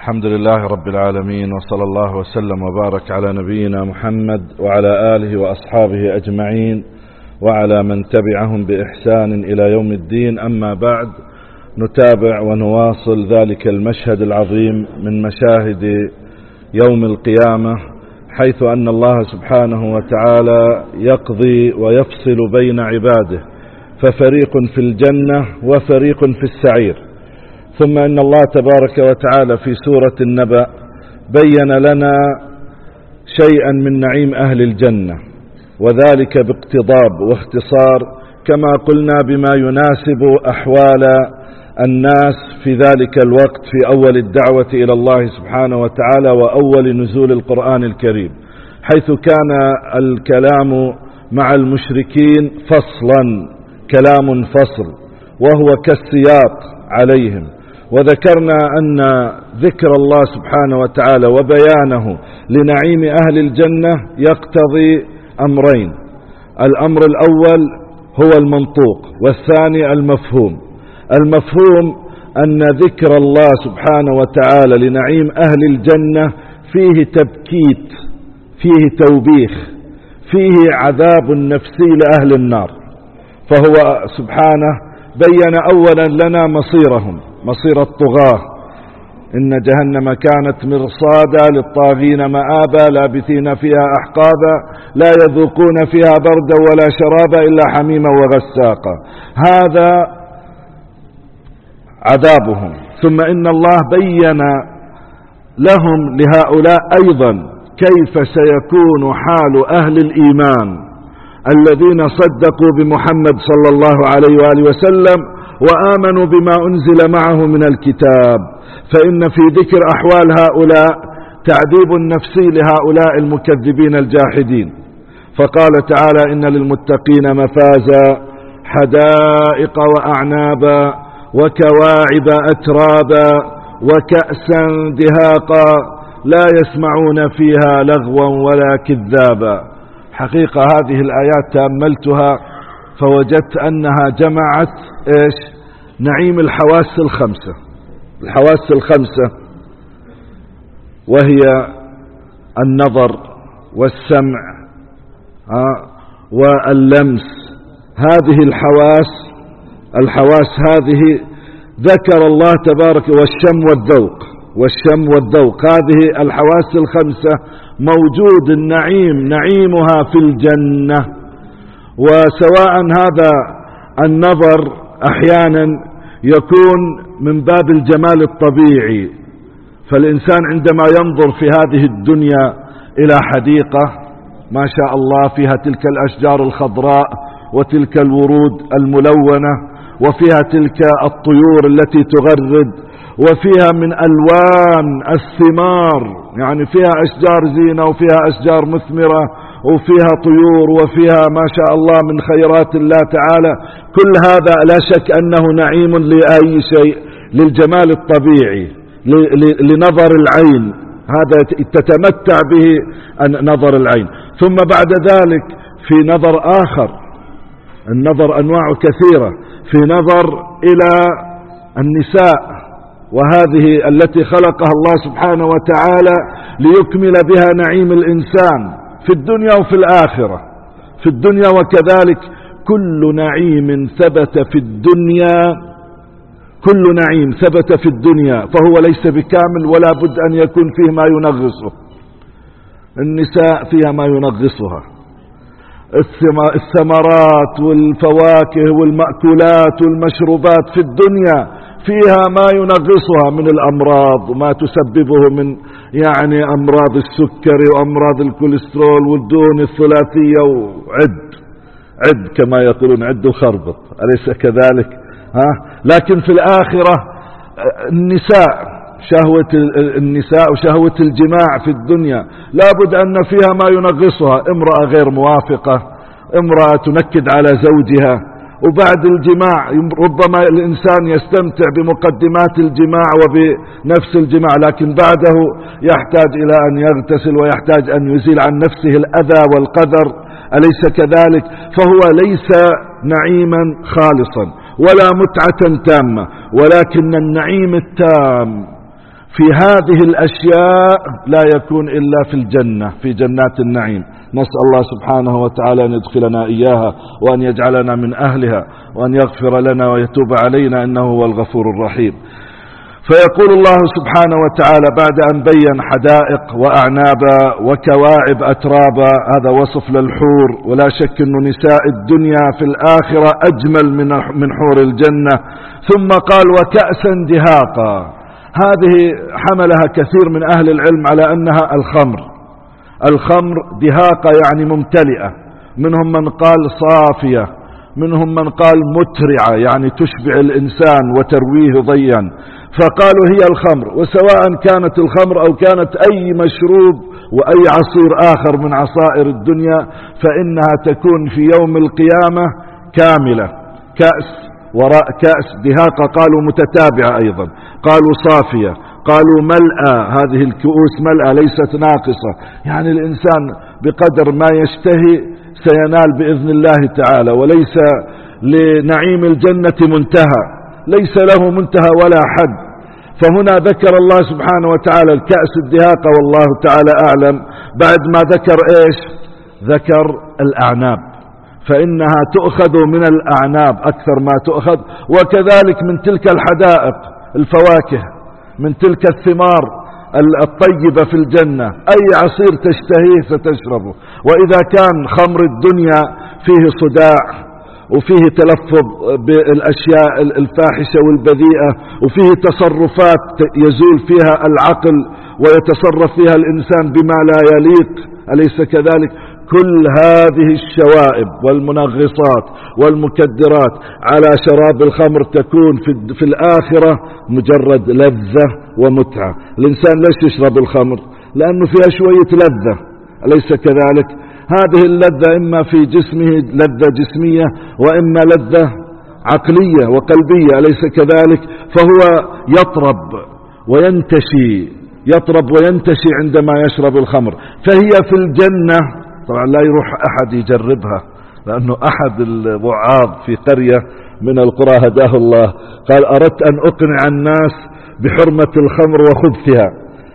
الحمد لله رب العالمين، وصلى الله وسلم وبارك على نبينا محمد وعلى آله وأصحابه أجمعين وعلى من تبعهم بإحسان إلى يوم الدين. أما بعد، نتابع ونواصل ذلك المشهد العظيم من مشاهد يوم القيامة، حيث أن الله سبحانه وتعالى يقضي ويفصل بين عباده، ففريق في الجنة وفريق في السعير. ثم إن الله تبارك وتعالى في سورة النبأ بين لنا شيئا من نعيم أهل الجنة، وذلك باقتضاب واختصار كما قلنا بما يناسب أحوال الناس في ذلك الوقت في أول الدعوة إلى الله سبحانه وتعالى وأول نزول القرآن الكريم، حيث كان الكلام مع المشركين فصلا، كلام فصل وهو كالسياط عليهم. وذكرنا أن ذكر الله سبحانه وتعالى وبيانه لنعيم أهل الجنة يقتضي أمرين: الأمر الأول هو المنطوق، والثاني المفهوم. المفهوم أن ذكر الله سبحانه وتعالى لنعيم أهل الجنة فيه تبكيت، فيه توبيخ، فيه عذاب نفسي لأهل النار. فهو سبحانه بين أولا لنا مصيرهم، مصير الطغاة: إن جهنم كانت مرصادا للطاغين مآبا لابثين فيها أحقابا لا يذوقون فيها بردا ولا شرابا إلا حميما وغساقا. هذا عذابهم. ثم إن الله بين لهم لهؤلاء أيضا كيف سيكون حال أهل الإيمان الذين صدقوا بمحمد صلى الله عليه وآله وسلم وآمنوا بما أنزل معه من الكتاب. فإن في ذكر أحوال هؤلاء تعذيب نفسي لهؤلاء المكذبين الجاحدين. فقال تعالى: إن للمتقين مفازا حدائق وأعنابا وكواعب أترابا وكأسا دهاقا لا يسمعون فيها لغوا ولا كذابا. حقيقة هذه الآيات تأملتها فوجدت أنها جمعت نعيم الحواس الخمسة، الحواس الخمسة، وهي النظر والسمع واللمس. هذه الحواس هذه ذكر الله تبارك، والشم والذوق. هذه الحواس الخمسة موجود النعيم، نعيمها في الجنة. وسواء هذا النظر أحيانا يكون من باب الجمال الطبيعي، فالإنسان عندما ينظر في هذه الدنيا إلى حديقة ما شاء الله فيها تلك الأشجار الخضراء وتلك الورود الملونة وفيها تلك الطيور التي تغرد وفيها من ألوان الثمار، يعني فيها أشجار زينة وفيها أشجار مثمرة وفيها طيور وفيها ما شاء الله من خيرات الله تعالى. كل هذا لا شك أنه نعيم لأي شيء، للجمال الطبيعي، لنظر العين، هذا تتمتع به نظر العين. ثم بعد ذلك في نظر آخر، النظر أنواع كثيرة، في نظر إلى النساء، وهذه التي خلقها الله سبحانه وتعالى ليكمل بها نعيم الإنسان في الدنيا وفي الآخرة. في الدنيا وكذلك كل نعيم ثبت في الدنيا، كل نعيم ثبت في الدنيا فهو ليس بكامل ولا بد أن يكون فيه ما ينغصه. النساء فيها ما ينغصها، الثمرات والفواكه والمأكولات والمشروبات في الدنيا فيها ما ينغصها من الأمراض وما تسببه من يعني أمراض السكري وأمراض الكوليسترول والدهون الثلاثية، عد كما يقولون، عد وخربط، أليس كذلك؟ لكن في الآخرة النساء، شهوة النساء وشهوة الجماع في الدنيا لابد أن فيها ما ينغصها. امرأة غير موافقة، امرأة تنكد على زوجها، وبعد الجماع ربما الإنسان يستمتع بمقدمات الجماع وبنفس الجماع، لكن بعده يحتاج إلى أن يغتسل ويحتاج أن يزيل عن نفسه الأذى والقذر، أليس كذلك؟ فهو ليس نعيما خالصا ولا متعة تامة، ولكن النعيم التام في هذه الأشياء لا يكون إلا في الجنة، في جنات النعيم. نسأل الله سبحانه وتعالى أن يدخلنا إياها وأن يجعلنا من أهلها وأن يغفر لنا ويتوب علينا إنه هو الغفور الرحيم. فيقول الله سبحانه وتعالى بعد أن بين حدائق وأعنابا وكواعب أترابا، هذا وصف للحور، ولا شك أن نساء الدنيا في الآخرة أجمل من حور الجنة. ثم قال وكأسا دهاقا، هذه حملها كثير من أهل العلم على أنها الخمر دهاقة يعني ممتلئة، منهم من قال صافية، منهم من قال مترعة يعني تشبع الإنسان وترويه ضيا، فقالوا هي الخمر. وسواء كانت الخمر أو كانت أي مشروب وأي عصير آخر من عصائر الدنيا فإنها تكون في يوم القيامة كاملة، كأس وراء كأس، دهاقة قالوا متتابعة أيضا، قالوا صافية، قالوا ملأى، هذه الكؤوس ملأى ليست ناقصة، يعني الإنسان بقدر ما يشتهي سينال بإذن الله تعالى، وليس لنعيم الجنة منتهى، ليس له منتهى ولا حد. فهنا ذكر الله سبحانه وتعالى الكأس الدهاقة والله تعالى أعلم، بعد ما ذكر إيش؟ ذكر الأعناب، فإنها تؤخذ من الأعناب أكثر ما تؤخذ، وكذلك من تلك الحدائق الفواكه، من تلك الثمار الطيبة في الجنة، أي عصير تشتهيه ستشربه. وإذا كان خمر الدنيا فيه صداع وفيه تلفظ بالأشياء الفاحشة والبذيئة وفيه تصرفات يزول فيها العقل ويتصرف فيها الإنسان بما لا يليق، أليس كذلك؟ كل هذه الشوائب والمنغصات والمكدرات على شراب الخمر تكون في الآخرة مجرد لذة ومتعة. الإنسان ليش يشرب الخمر؟ لأنه فيها شوية لذة، أليس كذلك؟ هذه اللذة إما في جسمه لذة جسمية وإما لذة عقلية وقلبية، أليس كذلك؟ فهو يطرب وينتشي عندما يشرب الخمر. فهي في الجنة، طبعا لا يروح أحد يجربها، لأنه أحد الوعاظ في قرية من القرى هداه الله قال أردت أن أقنع الناس بحرمة الخمر وخبثها،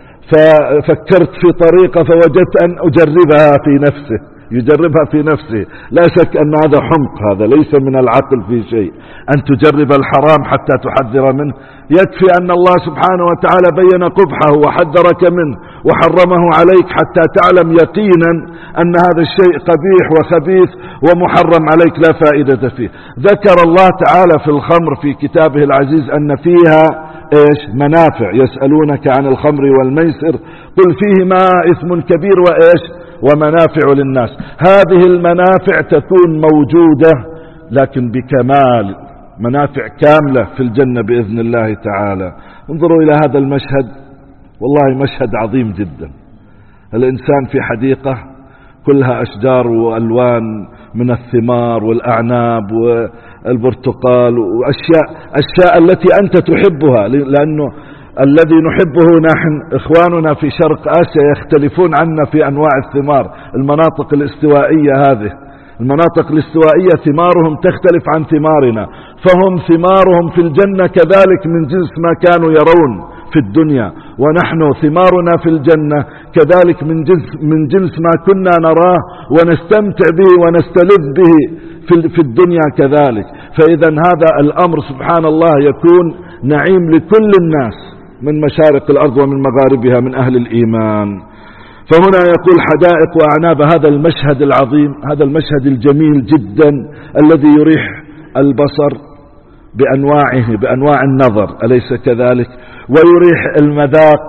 ففكرت في طريقة فوجدت أن أجربها يجربها في نفسه. لا شك أن هذا حمق، هذا ليس من العقل في شيء، أن تجرب الحرام حتى تحذر منه. يكفي أن الله سبحانه وتعالى بين قبحه وحذرك منه وحرمه عليك حتى تعلم يقينا أن هذا الشيء قبيح وخبيث ومحرم عليك لا فائدة فيه. ذكر الله تعالى في الخمر في كتابه العزيز أن فيها إيش؟ منافع. يسألونك عن الخمر والميسر قل فيهما إثم كبير وإيش؟ ومنافع للناس. هذه المنافع تكون موجودة لكن بكمال، منافع كاملة في الجنة بإذن الله تعالى. انظروا إلى هذا المشهد، والله مشهد عظيم جدا. الإنسان في حديقة كلها أشجار وألوان من الثمار والأعناب والبرتقال وأشياء التي أنت تحبها، لأنه الذي نحبه نحن إخواننا في شرق آسيا يختلفون عنا في أنواع الثمار. المناطق الاستوائية، هذه المناطق الاستوائية ثمارهم تختلف عن ثمارنا، فهم ثمارهم في الجنة كذلك من جنس ما كانوا يرون في الدنيا، ونحن ثمارنا في الجنة كذلك من جنس ما كنا نراه ونستمتع به ونستلذ به في الدنيا كذلك. فإذا هذا الأمر سبحان الله يكون نعيم لكل الناس من مشارق الأرض ومن مغاربها من أهل الإيمان. فهنا يقول حدائق وأعناب، هذا المشهد العظيم، هذا المشهد الجميل جدا الذي يريح البصر بأنواعه، بأنواع النظر، أليس كذلك؟ ويريح المذاق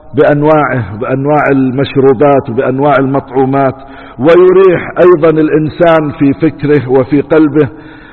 بأنواع المشروبات وبأنواع المطعومات، ويريح أيضا الإنسان في فكره وفي قلبه،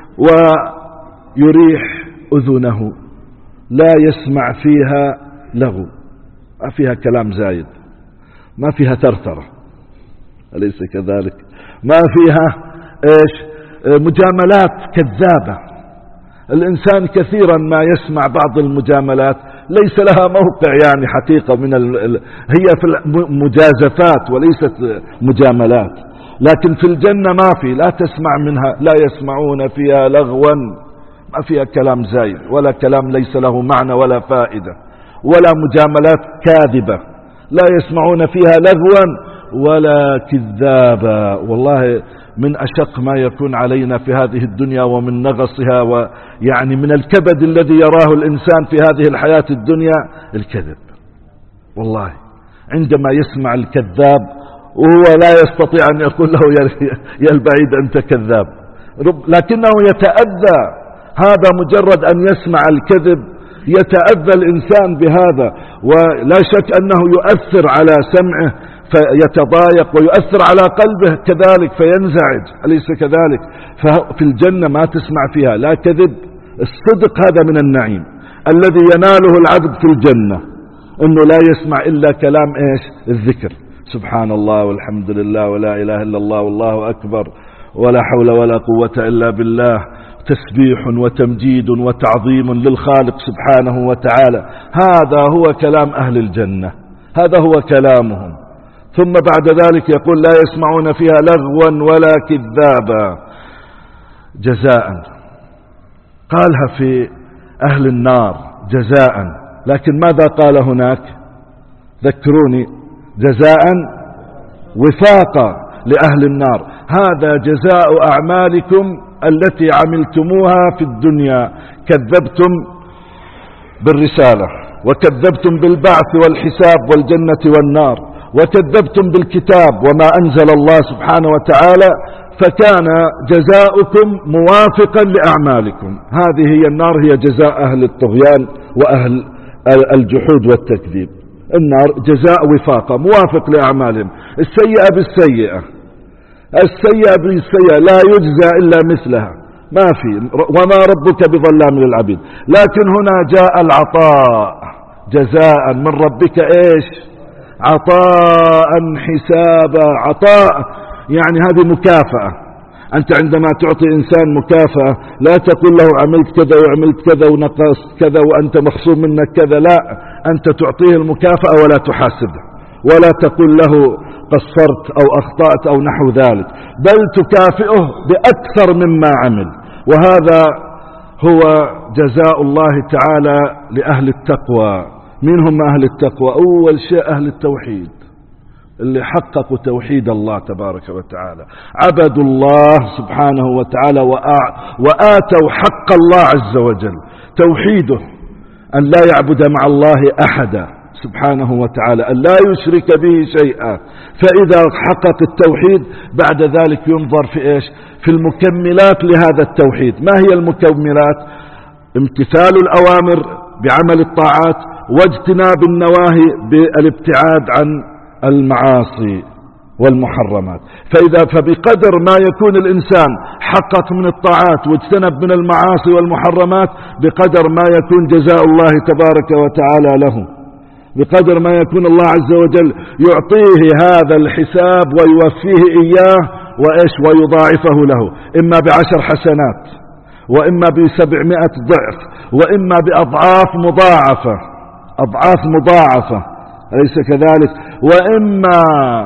ويريح أذنه، لا يسمع فيها لغو، ما فيها كلام زايد، ما فيها ثرثرة، أليس كذلك؟ ما فيها إيش؟ مجاملات كذابة. الإنسان كثيرا ما يسمع بعض المجاملات ليس لها موقع، يعني حقيقة هي في المجازفات وليست مجاملات. لكن في الجنة ما في، لا تسمع منها، لا يسمعون فيها لغوا، ما فيها كلام زايد ولا كلام ليس له معنى ولا فائدة، ولا مجاملات كاذبة، لا يسمعون فيها لغوا ولا كذابا. والله من أشق ما يكون علينا في هذه الدنيا ومن نغصها، ويعني من الكبد الذي يراه الإنسان في هذه الحياة الدنيا الكذب. والله عندما يسمع الكذاب وهو لا يستطيع أن يقول له يا البعيد أنت كذاب، لكنه يتأذى. هذا مجرد أن يسمع الكذب يتأذى الإنسان بهذا، ولا شك أنه يؤثر على سمعه فيتضايق، ويؤثر على قلبه كذلك فينزعج، أليس كذلك؟ ففي الجنة ما تسمع فيها لا كذب. الصدق هذا من النعيم الذي يناله العبد في الجنة، أنه لا يسمع إلا كلام الذكر، سبحان الله والحمد لله ولا إله إلا الله والله أكبر ولا حول ولا قوة إلا بالله، تسبيح وتمجيد وتعظيم للخالق سبحانه وتعالى. هذا هو كلام أهل الجنة، هذا هو كلامهم. ثم بعد ذلك يقول لا يسمعون فيها لغوا ولا كذابا. جزاء قالها في أهل النار جزاء، لكن ماذا قال هناك؟ ذكروني. جزاء وفاقا لأهل النار، هذا جزاء أعمالكم التي عملتموها في الدنيا. كذبتم بالرسالة، وكذبتم بالبعث والحساب والجنة والنار، وكذبتم بالكتاب وما أنزل الله سبحانه وتعالى، فكان جزاؤكم موافقا لأعمالكم. هذه هي النار، هي جزاء أهل الطغيان وأهل الجحود والتكذيب. النار جزاء وفاقة موافق لأعمالهم. السيئة بالسيئة، السيئة بالسيئة لا يجزى إلا مثلها، ما في. وما ربك بظلام للعبيد. لكن هنا جاء العطاء، جزاء من ربك عطاء حسابا. عطاء يعني هذه مكافأة. أنت عندما تعطي إنسان مكافأة لا تقول له عملت كذا وعملت كذا ونقصت كذا وأنت مخصوم منك كذا، لا، أنت تعطيه المكافأة ولا تحاسبه، ولا تقول له قصرت أو أخطأت أو نحو ذلك، بل تكافئه بأكثر مما عمل. وهذا هو جزاء الله تعالى لأهل التقوى. من هم أهل التقوى؟ أول شيء أهل التوحيد، اللي حققوا توحيد الله تبارك وتعالى، عبدوا الله سبحانه وتعالى وآتوا حق الله عز وجل، توحيده أن لا يعبد مع الله أحدا سبحانه وتعالى، أن لا يشرك به شيئا. فإذا حقق التوحيد بعد ذلك ينظر في في المكملات لهذا التوحيد. ما هي المكملات؟ امتثال الأوامر بعمل الطاعات، واجتناب النواهي بالابتعاد عن المعاصي والمحرمات. فبقدر ما يكون الإنسان حقق من الطاعات واجتنب من المعاصي والمحرمات، بقدر ما يكون جزاء الله تبارك وتعالى له، بقدر ما يكون الله عز وجل يعطيه هذا الحساب ويوفيه إياه ويضاعفه له، إما ب10 حسنات، وإما ب700 ضعف، وإما بأضعاف مضاعفة، أضعاف مضاعفة، أليس كذلك؟ وإما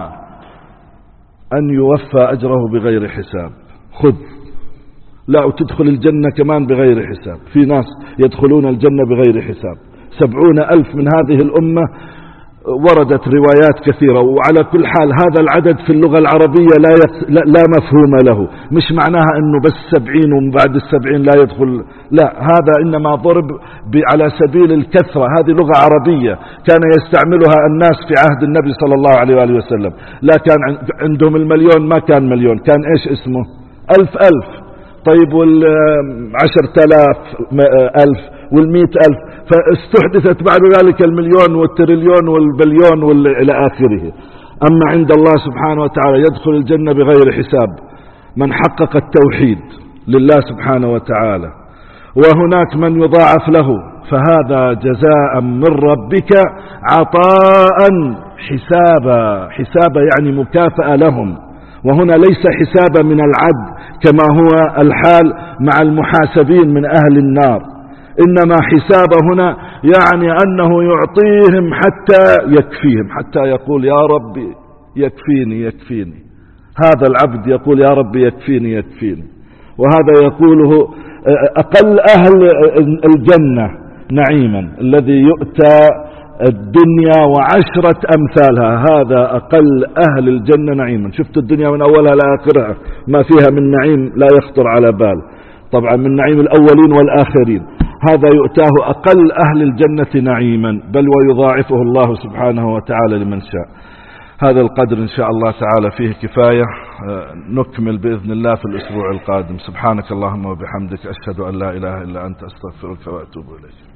أن يوفى أجره بغير حساب. خذ، لا، وتدخل الجنة كمان بغير حساب. في ناس يدخلون الجنة بغير حساب، 70,000 من هذه الأمة. وردت روايات كثيرة، وعلى كل حال هذا العدد في اللغة العربية لا مفهوم له. مش معناها أنه بس 70 ومن بعد 70 لا يدخل، لا، هذا إنما ضرب على سبيل الكثرة. هذه لغة عربية كان يستعملها الناس في عهد النبي صلى الله عليه وآله وسلم. لا كان عندهم 1,000,000، ما كان 1,000,000، كان اسمه 1000. طيب وال10,000 1000 وال100,000، فاستحدثت بعد ذلك 1,000,000 والتريليون والبليون إلى آخره. أما عند الله سبحانه وتعالى يدخل الجنة بغير حساب من حقق التوحيد لله سبحانه وتعالى، وهناك من يضاعف له، فهذا جزاء من ربك عطاء حسابا. حسابا يعني مكافأة لهم، وهنا ليس حسابا من العد كما هو الحال مع المحاسبين من أهل النار، إنما حساب هنا يعني أنه يعطيهم حتى يكفيهم، حتى يقول يا ربي يكفيني يكفيني. هذا العبد يقول يا ربي يكفيني يكفيني. وهذا يقوله أقل أهل الجنة نعيما، الذي يؤتى الدنيا وعشرة أمثالها، هذا أقل أهل الجنة نعيما. شفت الدنيا من أولها لآخرها ما فيها من نعيم لا يخطر على بال، طبعا من نعيم الأولين والآخرين، هذا يؤتاه أقل أهل الجنة نعيما، بل ويضاعفه الله سبحانه وتعالى لمن شاء. هذا القدر إن شاء الله تعالى فيه كفاية، نكمل بإذن الله في الأسبوع القادم. سبحانك اللهم وبحمدك، أشهد أن لا إله إلا أنت، أستغفرك وأتوب إليك.